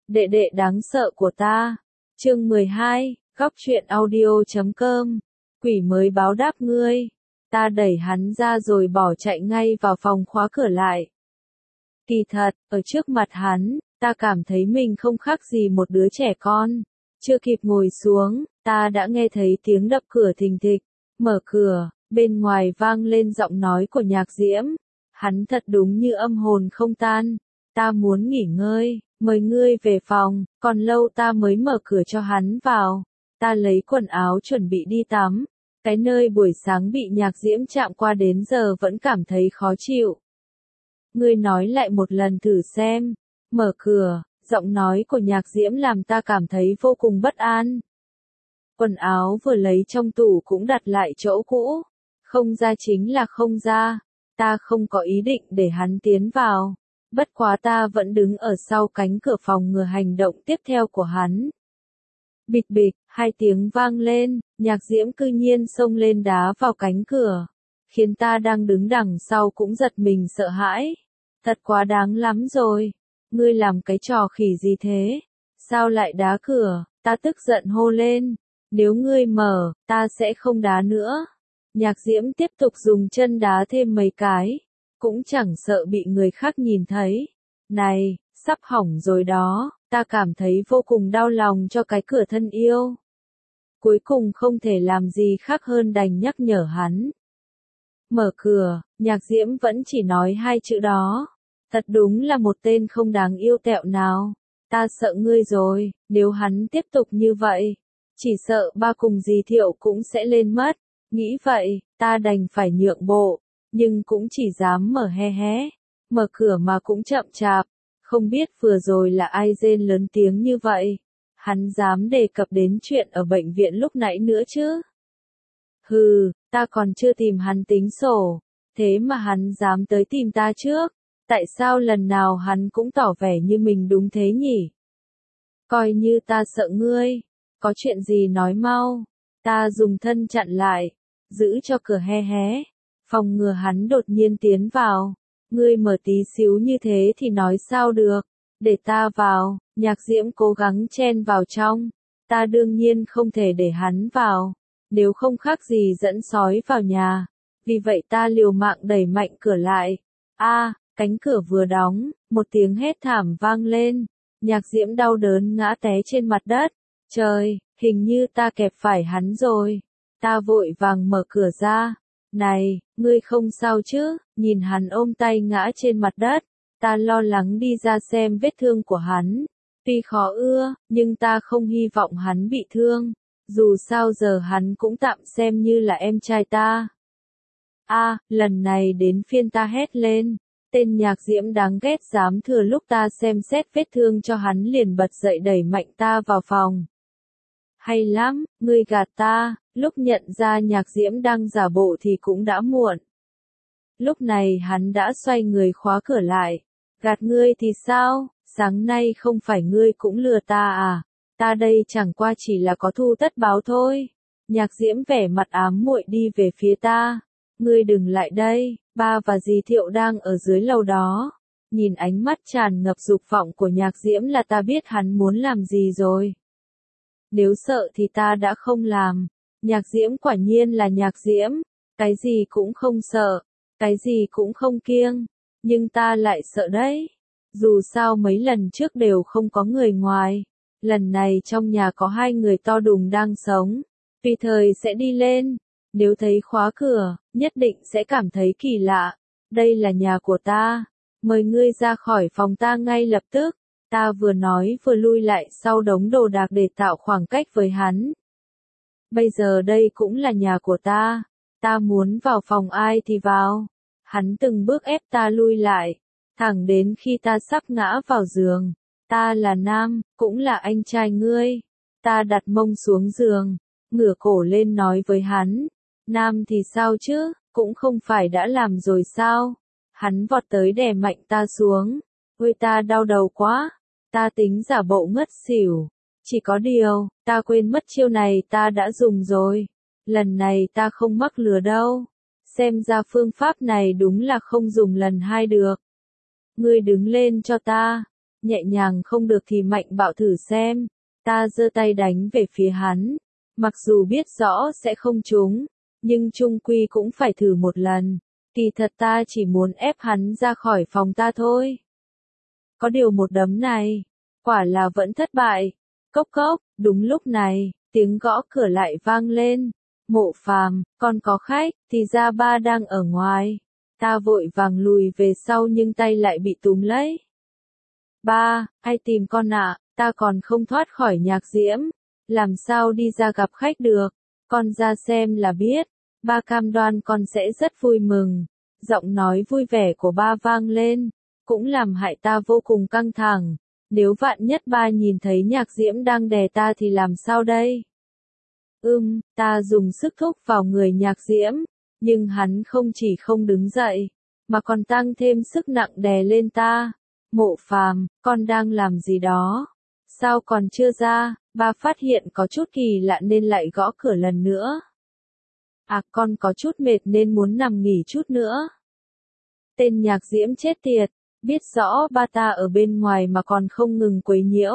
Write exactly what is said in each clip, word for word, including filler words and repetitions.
đệ đệ đáng sợ của ta. Chương mười hai, góc truyện audio chấm com. Quỷ mới báo đáp ngươi. Ta đẩy hắn ra rồi bỏ chạy ngay vào phòng khóa cửa lại. Kỳ thật, ở trước mặt hắn, ta cảm thấy mình không khác gì một đứa trẻ con. Chưa kịp ngồi xuống, ta đã nghe thấy tiếng đập cửa thình thịch. Mở cửa, bên ngoài vang lên giọng nói của Nhạc Diễm. Hắn thật đúng như âm hồn không tan. Ta muốn nghỉ ngơi, mời ngươi về phòng, còn lâu ta mới mở cửa cho hắn vào. Ta lấy quần áo chuẩn bị đi tắm. Cái nơi buổi sáng bị Nhạc Diễm chạm qua đến giờ vẫn cảm thấy khó chịu. Ngươi nói lại một lần thử xem. Mở cửa, giọng nói của Nhạc Diễm làm ta cảm thấy vô cùng bất an. Quần áo vừa lấy trong tủ cũng đặt lại chỗ cũ. Không ra chính là không ra. Ta không có ý định để hắn tiến vào. Bất quá ta vẫn đứng ở sau cánh cửa phòng ngừa hành động tiếp theo của hắn. Bịch bịch, hai tiếng vang lên, Nhạc Diễm cư nhiên xông lên đá vào cánh cửa. Khiến ta đang đứng đằng sau cũng giật mình sợ hãi. Thật quá đáng lắm rồi. Ngươi làm cái trò khỉ gì thế? Sao lại đá cửa? Ta tức giận hô lên. Nếu ngươi mở, ta sẽ không đá nữa. Nhạc Diễm tiếp tục dùng chân đá thêm mấy cái. Cũng chẳng sợ bị người khác nhìn thấy. Này, sắp hỏng rồi đó. Ta cảm thấy vô cùng đau lòng cho cái cửa thân yêu. Cuối cùng không thể làm gì khác hơn đành nhắc nhở hắn. Mở cửa, Nhạc Diễm vẫn chỉ nói hai chữ đó. Thật đúng là một tên không đáng yêu tẹo nào. Ta sợ ngươi rồi, nếu hắn tiếp tục như vậy. Chỉ sợ ba cùng dì Thiệu cũng sẽ lên mất. Nghĩ vậy, ta đành phải nhượng bộ. Nhưng cũng chỉ dám mở hé hé. Mở cửa mà cũng chậm chạp. Không biết vừa rồi là ai rên lớn tiếng như vậy. Hắn dám đề cập đến chuyện ở bệnh viện lúc nãy nữa chứ. Hừ, ta còn chưa tìm hắn tính sổ. Thế mà hắn dám tới tìm ta trước. Tại sao lần nào hắn cũng tỏ vẻ như mình đúng thế nhỉ? Coi như ta sợ ngươi. Có chuyện gì nói mau. Ta dùng thân chặn lại. Giữ cho cửa hé hé. Phòng ngừa hắn đột nhiên tiến vào. Ngươi mở tí xíu như thế thì nói sao được. Để ta vào. Nhạc Diễm cố gắng chen vào trong. Ta đương nhiên không thể để hắn vào. Nếu không khác gì dẫn sói vào nhà. Vì vậy ta liều mạng đẩy mạnh cửa lại. A, cánh cửa vừa đóng, một tiếng hét thảm vang lên. Nhạc Diễm đau đớn ngã té trên mặt đất. Trời, hình như ta kẹp phải hắn rồi. Ta vội vàng mở cửa ra. Này, ngươi không sao chứ? Nhìn hắn ôm tay ngã trên mặt đất. Ta lo lắng đi ra xem vết thương của hắn. Tuy khó ưa, nhưng ta không hy vọng hắn bị thương. Dù sao giờ hắn cũng tạm xem như là em trai ta. A, lần này đến phiên ta hét lên. Tên Nhạc Diễm đáng ghét dám thừa lúc ta xem xét vết thương cho hắn liền bật dậy đẩy mạnh ta vào phòng. Hay lắm, ngươi gạt ta. Lúc nhận ra Nhạc Diễm đang giả bộ thì cũng đã muộn. Lúc này hắn đã xoay người khóa cửa lại. Gạt ngươi thì sao? Sáng nay không phải ngươi cũng lừa ta à? Ta đây chẳng qua chỉ là có thù tất báo thôi. Nhạc Diễm vẻ mặt ám muội đi về phía ta. Ngươi đừng lại đây, ba và dì Thiệu đang ở dưới lầu đó. Nhìn ánh mắt tràn ngập dục vọng của Nhạc Diễm là ta biết hắn muốn làm gì rồi. Nếu sợ thì ta đã không làm. Nhạc Diễm quả nhiên là Nhạc Diễm. Cái gì cũng không sợ. Cái gì cũng không kiêng. Nhưng ta lại sợ đấy. Dù sao mấy lần trước đều không có người ngoài. Lần này trong nhà có hai người to đùng đang sống. Tùy thời sẽ đi lên. Nếu thấy khóa cửa, nhất định sẽ cảm thấy kỳ lạ. Đây là nhà của ta. Mời ngươi ra khỏi phòng ta ngay lập tức. Ta vừa nói vừa lui lại sau đống đồ đạc để tạo khoảng cách với hắn. Bây giờ đây cũng là nhà của ta. Ta muốn vào phòng ai thì vào. Hắn từng bước ép ta lui lại. Thẳng đến khi ta sắp ngã vào giường. Ta là nam, cũng là anh trai ngươi. Ta đặt mông xuống giường. Ngửa cổ lên nói với hắn. Nam thì sao chứ, cũng không phải đã làm rồi sao. Hắn vọt tới đè mạnh ta xuống. Ôi ta đau đầu quá. Ta tính giả bộ ngất xỉu. Chỉ có điều, ta quên mất chiêu này ta đã dùng rồi. Lần này ta không mắc lừa đâu. Xem ra phương pháp này đúng là không dùng lần hai được. Ngươi đứng lên cho ta. nhẹ nhàng không được thì mạnh bạo thử xem. Ta giơ tay đánh về phía hắn, mặc dù biết rõ sẽ không trúng, nhưng chung quy cũng phải thử một lần. Kỳ thật ta chỉ muốn ép hắn ra khỏi phòng ta thôi. Có điều một đấm này, quả là vẫn thất bại. Cốc cốc, đúng lúc này, tiếng gõ cửa lại vang lên. Mộ Phàm, con có khách, thì ra ba đang ở ngoài. Ta vội vàng lùi về sau nhưng tay lại bị túm lấy. Ba, ai tìm con ạ, ta còn không thoát khỏi nhạc diễm. Làm sao đi ra gặp khách được, con ra xem là biết. Ba cam đoan con sẽ rất vui mừng. Giọng nói vui vẻ của ba vang lên, cũng làm hại ta vô cùng căng thẳng. Nếu vạn nhất ba nhìn thấy nhạc diễm đang đè ta thì làm sao đây? Ừm, ta dùng sức thúc vào người nhạc diễm, nhưng hắn không chỉ không đứng dậy, mà còn tăng thêm sức nặng đè lên ta. Mộ Phàm, con đang làm gì đó? Sao còn chưa ra? Ba phát hiện có chút kỳ lạ nên lại gõ cửa lần nữa. À, con có chút mệt nên muốn nằm nghỉ chút nữa. Tên nhạc diễm chết tiệt, biết rõ ba ta ở bên ngoài mà còn không ngừng quấy nhiễu.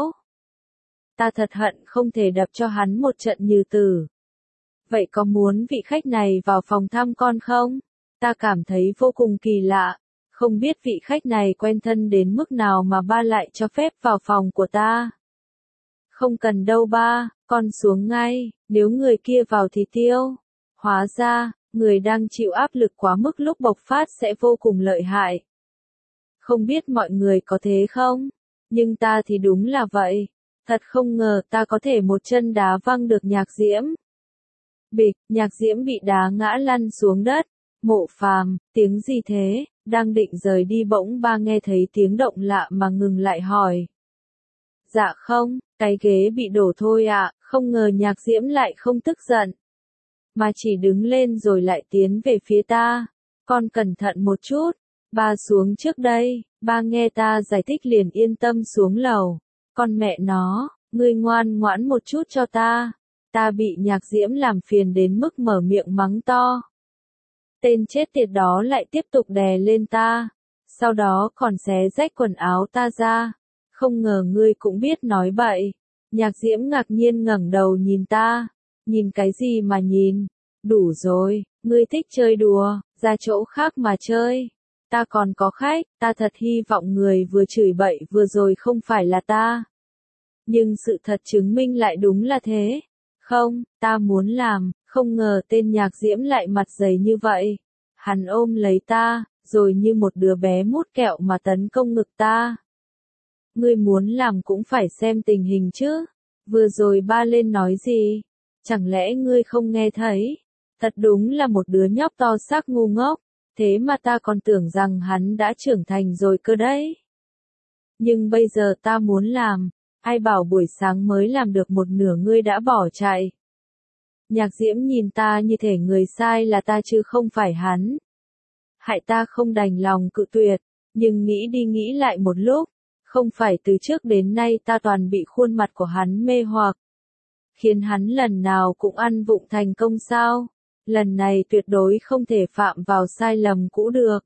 Ta thật hận không thể đập cho hắn một trận như tử. Vậy có muốn vị khách này vào phòng thăm con không? Ta cảm thấy vô cùng kỳ lạ, không biết vị khách này quen thân đến mức nào mà ba lại cho phép vào phòng của ta. Không cần đâu ba, con xuống ngay, nếu người kia vào thì tiêu. Hóa ra, người đang chịu áp lực quá mức lúc bộc phát sẽ vô cùng lợi hại. Không biết mọi người có thế không? Nhưng ta thì đúng là vậy. Thật không ngờ ta có thể một chân đá văng được nhạc diễm. Bịch, nhạc diễm bị đá ngã lăn xuống đất. Mộ Phàm, tiếng gì thế? Đang định rời đi bỗng ba nghe thấy tiếng động lạ mà ngừng lại hỏi. Dạ không, cái ghế bị đổ thôi ạ, không ngờ nhạc diễm lại không tức giận. Mà chỉ đứng lên rồi lại tiến về phía ta. Con cẩn thận một chút, ba xuống trước đây, ba nghe ta giải thích liền yên tâm xuống lầu. Con mẹ nó, ngươi ngoan ngoãn một chút cho ta. Ta bị nhạc diễm làm phiền đến mức mở miệng mắng to. Tên chết tiệt đó lại tiếp tục đè lên ta. Sau đó còn xé rách quần áo ta ra. Không ngờ ngươi cũng biết nói bậy. Nhạc diễm ngạc nhiên ngẩng đầu nhìn ta. Nhìn cái gì mà nhìn? Đủ rồi, ngươi thích chơi đùa, ra chỗ khác mà chơi. Ta còn có khách, ta thật hy vọng người vừa chửi bậy vừa rồi không phải là ta. Nhưng sự thật chứng minh lại đúng là thế. Không, ta muốn làm, không ngờ tên nhạc diễm lại mặt dày như vậy. Hắn ôm lấy ta, rồi như một đứa bé mút kẹo mà tấn công ngực ta. Ngươi muốn làm cũng phải xem tình hình chứ. Vừa rồi ba lên nói gì? Chẳng lẽ ngươi không nghe thấy? Thật đúng là một đứa nhóc to xác ngu ngốc. Thế mà ta còn tưởng rằng hắn đã trưởng thành rồi cơ đấy. Nhưng bây giờ ta muốn làm. Ai bảo buổi sáng mới làm được một nửa ngươi đã bỏ chạy. Nhạc diễm nhìn ta như thể người sai là ta chứ không phải hắn. Hại ta không đành lòng cự tuyệt, nhưng nghĩ đi nghĩ lại một lúc. Không phải từ trước đến nay ta toàn bị khuôn mặt của hắn mê hoặc. Khiến hắn lần nào cũng ăn vụng thành công sao? Lần này tuyệt đối không thể phạm vào sai lầm cũ được.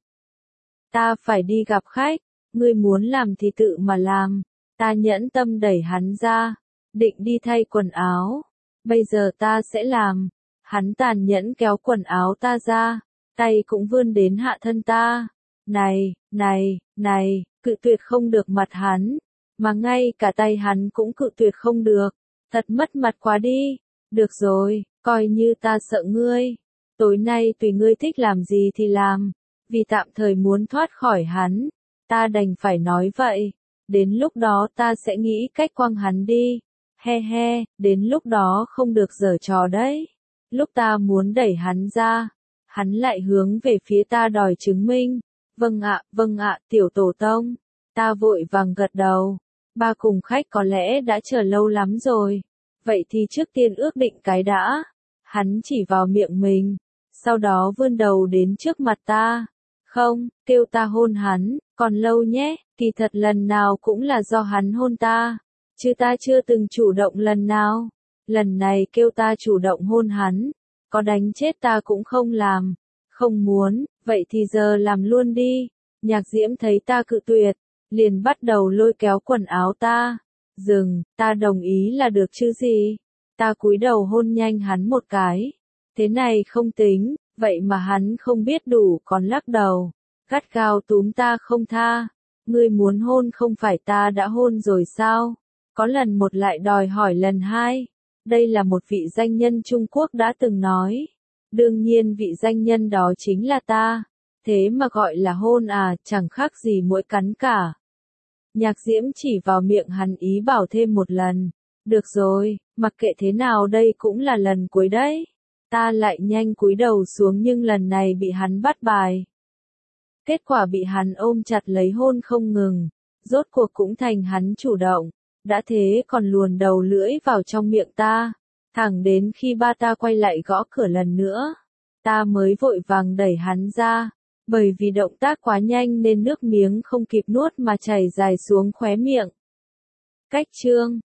Ta phải đi gặp khách, ngươi muốn làm thì tự mà làm. Ta nhẫn tâm đẩy hắn ra, định đi thay quần áo. Bây giờ ta sẽ làm. Hắn tàn nhẫn kéo quần áo ta ra, tay cũng vươn đến hạ thân ta. Này, này, này, cự tuyệt không được mặt hắn, mà ngay cả tay hắn cũng cự tuyệt không được. Thật mất mặt quá đi. Được rồi, coi như ta sợ ngươi. Tối nay tùy ngươi thích làm gì thì làm. Vì tạm thời muốn thoát khỏi hắn, ta đành phải nói vậy. Đến lúc đó ta sẽ nghĩ cách quăng hắn đi. He he, đến lúc đó không được giở trò đấy. Lúc ta muốn đẩy hắn ra, hắn lại hướng về phía ta đòi chứng minh. Vâng ạ, vâng ạ, tiểu tổ tông. Ta vội vàng gật đầu. Ba cùng khách có lẽ đã chờ lâu lắm rồi. Vậy thì trước tiên ước định cái đã. Hắn chỉ vào miệng mình. Sau đó vươn đầu đến trước mặt ta. Không, kêu ta hôn hắn, còn lâu nhé. Kỳ thật lần nào cũng là do hắn hôn ta. Chứ ta chưa từng chủ động lần nào. Lần này kêu ta chủ động hôn hắn. Có đánh chết ta cũng không làm. Không muốn, vậy thì giờ làm luôn đi. Nhạc diễm thấy ta cự tuyệt. liền bắt đầu lôi kéo quần áo ta. Dừng, ta đồng ý là được chứ gì. Ta cúi đầu hôn nhanh hắn một cái. Thế này không tính, vậy mà hắn không biết đủ còn lắc đầu. Gắt gao túm ta không tha. Ngươi muốn hôn không phải ta đã hôn rồi sao? Có lần một lại đòi hỏi lần hai. Đây là một vị danh nhân Trung Quốc đã từng nói. Đương nhiên vị danh nhân đó chính là ta. Thế mà gọi là hôn à, chẳng khác gì muỗi cắn cả. Nhạc Diễm chỉ vào miệng hắn ý bảo thêm một lần. Được rồi, mặc kệ thế nào đây cũng là lần cuối đấy. Ta lại nhanh cúi đầu xuống nhưng lần này bị hắn bắt bài. Kết quả bị hắn ôm chặt lấy hôn không ngừng. Rốt cuộc cũng thành hắn chủ động. Đã thế còn luồn đầu lưỡi vào trong miệng ta. Thẳng đến khi ba ta quay lại gõ cửa lần nữa. Ta mới vội vàng đẩy hắn ra. Bởi vì động tác quá nhanh nên nước miếng không kịp nuốt mà chảy dài xuống khóe miệng. Cách chương